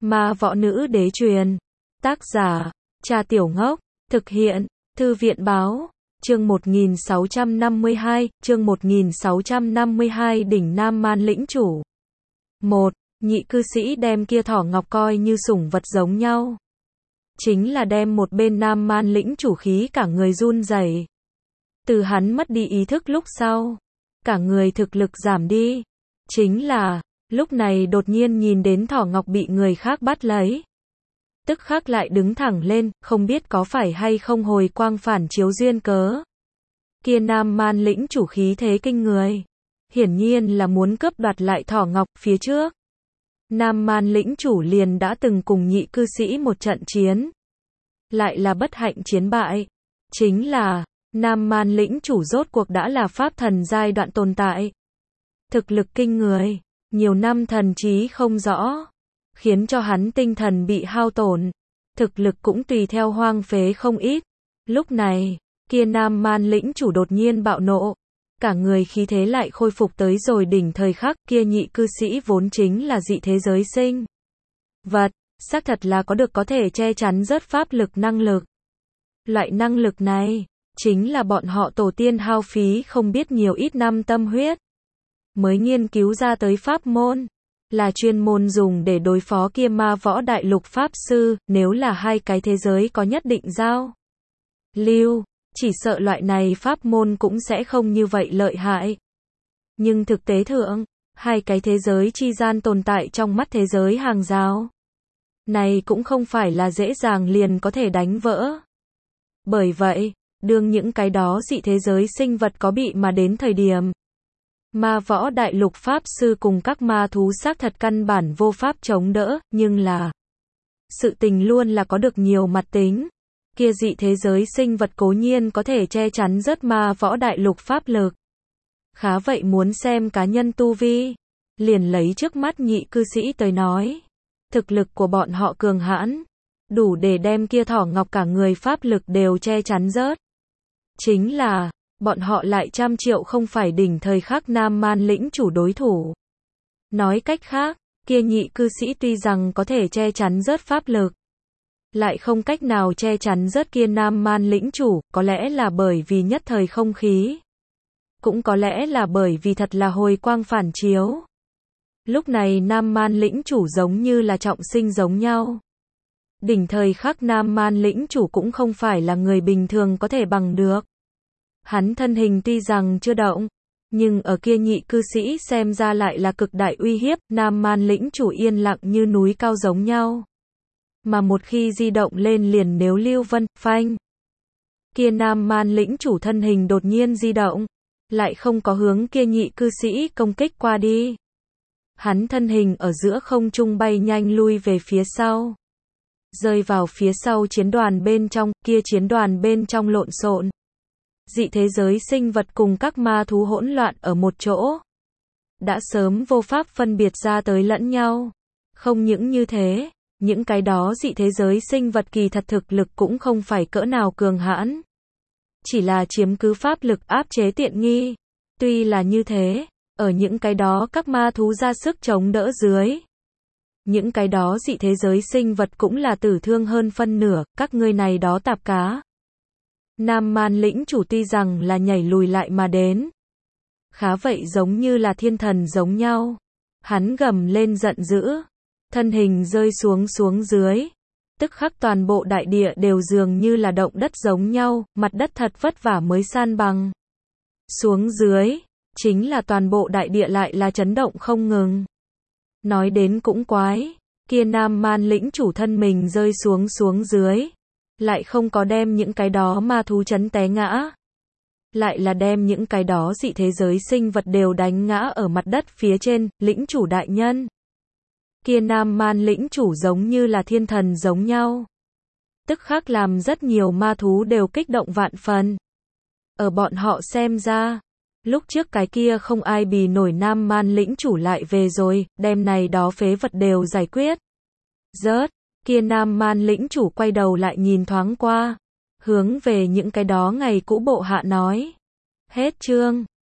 Ma võ nữ đế truyền. Tác giả, Trà Tiểu Ngốc. Thực hiện, Thư viện báo. Chương 1652, chương 1652 đỉnh Nam Man lĩnh chủ. 1. Nhị cư sĩ đem kia thỏ ngọc coi như sủng vật giống nhau. Chính là đem một bên Nam Man lĩnh chủ khí cả người run rẩy. Từ hắn mất đi ý thức lúc sau, cả người thực lực giảm đi. Chính là, lúc này đột nhiên nhìn đến thỏ ngọc bị người khác bắt lấy. Tức khắc lại đứng thẳng lên, không biết có phải hay không hồi quang phản chiếu duyên cớ. Kia Nam Man lĩnh chủ khí thế kinh người. Hiển nhiên là muốn cướp đoạt lại thỏ ngọc phía trước. Nam Man lĩnh chủ liền đã từng cùng nhị cư sĩ một trận chiến. Lại là bất hạnh chiến bại. Chính là, Nam Man lĩnh chủ rốt cuộc đã là pháp thần giai đoạn tồn tại. Thực lực kinh người, nhiều năm thần trí không rõ, khiến cho hắn tinh thần bị hao tổn, thực lực cũng tùy theo hoang phế không ít. Lúc này, kia Nam Man lĩnh chủ đột nhiên bạo nộ, cả người khí thế lại khôi phục tới rồi đỉnh thời khắc. Kia nhị cư sĩ vốn chính là dị thế giới sinh vật, xác thật là có được có thể che chắn rớt pháp lực năng lực. Loại năng lực này, chính là bọn họ tổ tiên hao phí không biết nhiều ít năm tâm huyết mới nghiên cứu ra tới pháp môn, là chuyên môn dùng để đối phó kia ma võ đại lục pháp sư. Nếu là hai cái thế giới có nhất định giao lưu, chỉ sợ loại này pháp môn cũng sẽ không như vậy lợi hại. Nhưng thực tế thượng, hai cái thế giới chi gian tồn tại trong mắt thế giới hàng rào này cũng không phải là dễ dàng liền có thể đánh vỡ. Bởi vậy, đương những cái đó dị thế giới sinh vật có bị mà đến thời điểm, ma võ đại lục pháp sư cùng các ma thú xác thật căn bản vô pháp chống đỡ. Nhưng là, sự tình luôn là có được nhiều mặt tính. Kia dị thế giới sinh vật cố nhiên có thể che chắn rớt ma võ đại lục pháp lực. Khá vậy muốn xem cá nhân tu vi. Liền lấy trước mắt nhị cư sĩ tới nói, thực lực của bọn họ cường hãn, đủ để đem kia thỏ ngọc cả người pháp lực đều che chắn rớt. Chính là, bọn họ lại trăm triệu không phải đỉnh thời khắc Nam Man lĩnh chủ đối thủ. Nói cách khác, kia nhị cư sĩ tuy rằng có thể che chắn rớt pháp lực, lại không cách nào che chắn rớt kia Nam Man lĩnh chủ. Có lẽ là bởi vì nhất thời không khí, cũng có lẽ là bởi vì thật là hồi quang phản chiếu. Lúc này Nam Man lĩnh chủ giống như là trọng sinh giống nhau. Đỉnh thời khắc Nam Man lĩnh chủ cũng không phải là người bình thường có thể bằng được. Hắn thân hình tuy rằng chưa động, nhưng ở kia nhị cư sĩ xem ra lại là cực đại uy hiếp. Nam Man lĩnh chủ yên lặng như núi cao giống nhau, mà một khi di động lên liền nếu lưu vân, phanh. Kia Nam Man lĩnh chủ thân hình đột nhiên di động, lại không có hướng kia nhị cư sĩ công kích qua đi. Hắn thân hình ở giữa không trung bay nhanh lui về phía sau, rơi vào phía sau chiến đoàn bên trong. Kia chiến đoàn bên trong lộn xộn, dị thế giới sinh vật cùng các ma thú hỗn loạn ở một chỗ, đã sớm vô pháp phân biệt ra tới lẫn nhau. Không những như thế, những cái đó dị thế giới sinh vật kỳ thật thực lực cũng không phải cỡ nào cường hãn, chỉ là chiếm cứ pháp lực áp chế tiện nghi. Tuy là như thế, ở những cái đó các ma thú ra sức chống đỡ dưới, những cái đó dị thế giới sinh vật cũng là tử thương hơn phân nửa. Các ngươi này đó tạp cá. Nam Man lĩnh chủ tuy rằng là nhảy lùi lại mà đến, khá vậy giống như là thiên thần giống nhau. Hắn gầm lên giận dữ, thân hình rơi xuống dưới. Tức khắc toàn bộ đại địa đều dường như là động đất giống nhau, mặt đất thật vất vả mới san bằng xuống dưới, chính là toàn bộ đại địa lại là chấn động không ngừng. Nói đến cũng quái, kia Nam Man lĩnh chủ thân mình rơi xuống dưới, lại không có đem những cái đó ma thú chấn té ngã, lại là đem những cái đó dị thế giới sinh vật đều đánh ngã ở mặt đất phía trên. Lĩnh chủ đại nhân, kia Nam Man lĩnh chủ giống như là thiên thần giống nhau, tức khắc làm rất nhiều ma thú đều kích động vạn phần. Ở bọn họ xem ra, lúc trước cái kia không ai bì nổi Nam Man lĩnh chủ lại về rồi, đem này đó phế vật đều giải quyết rớt. Kia Nam Man lĩnh chủ quay đầu lại nhìn thoáng qua, hướng về những cái đó ngày cũ bộ hạ nói. Hết chương.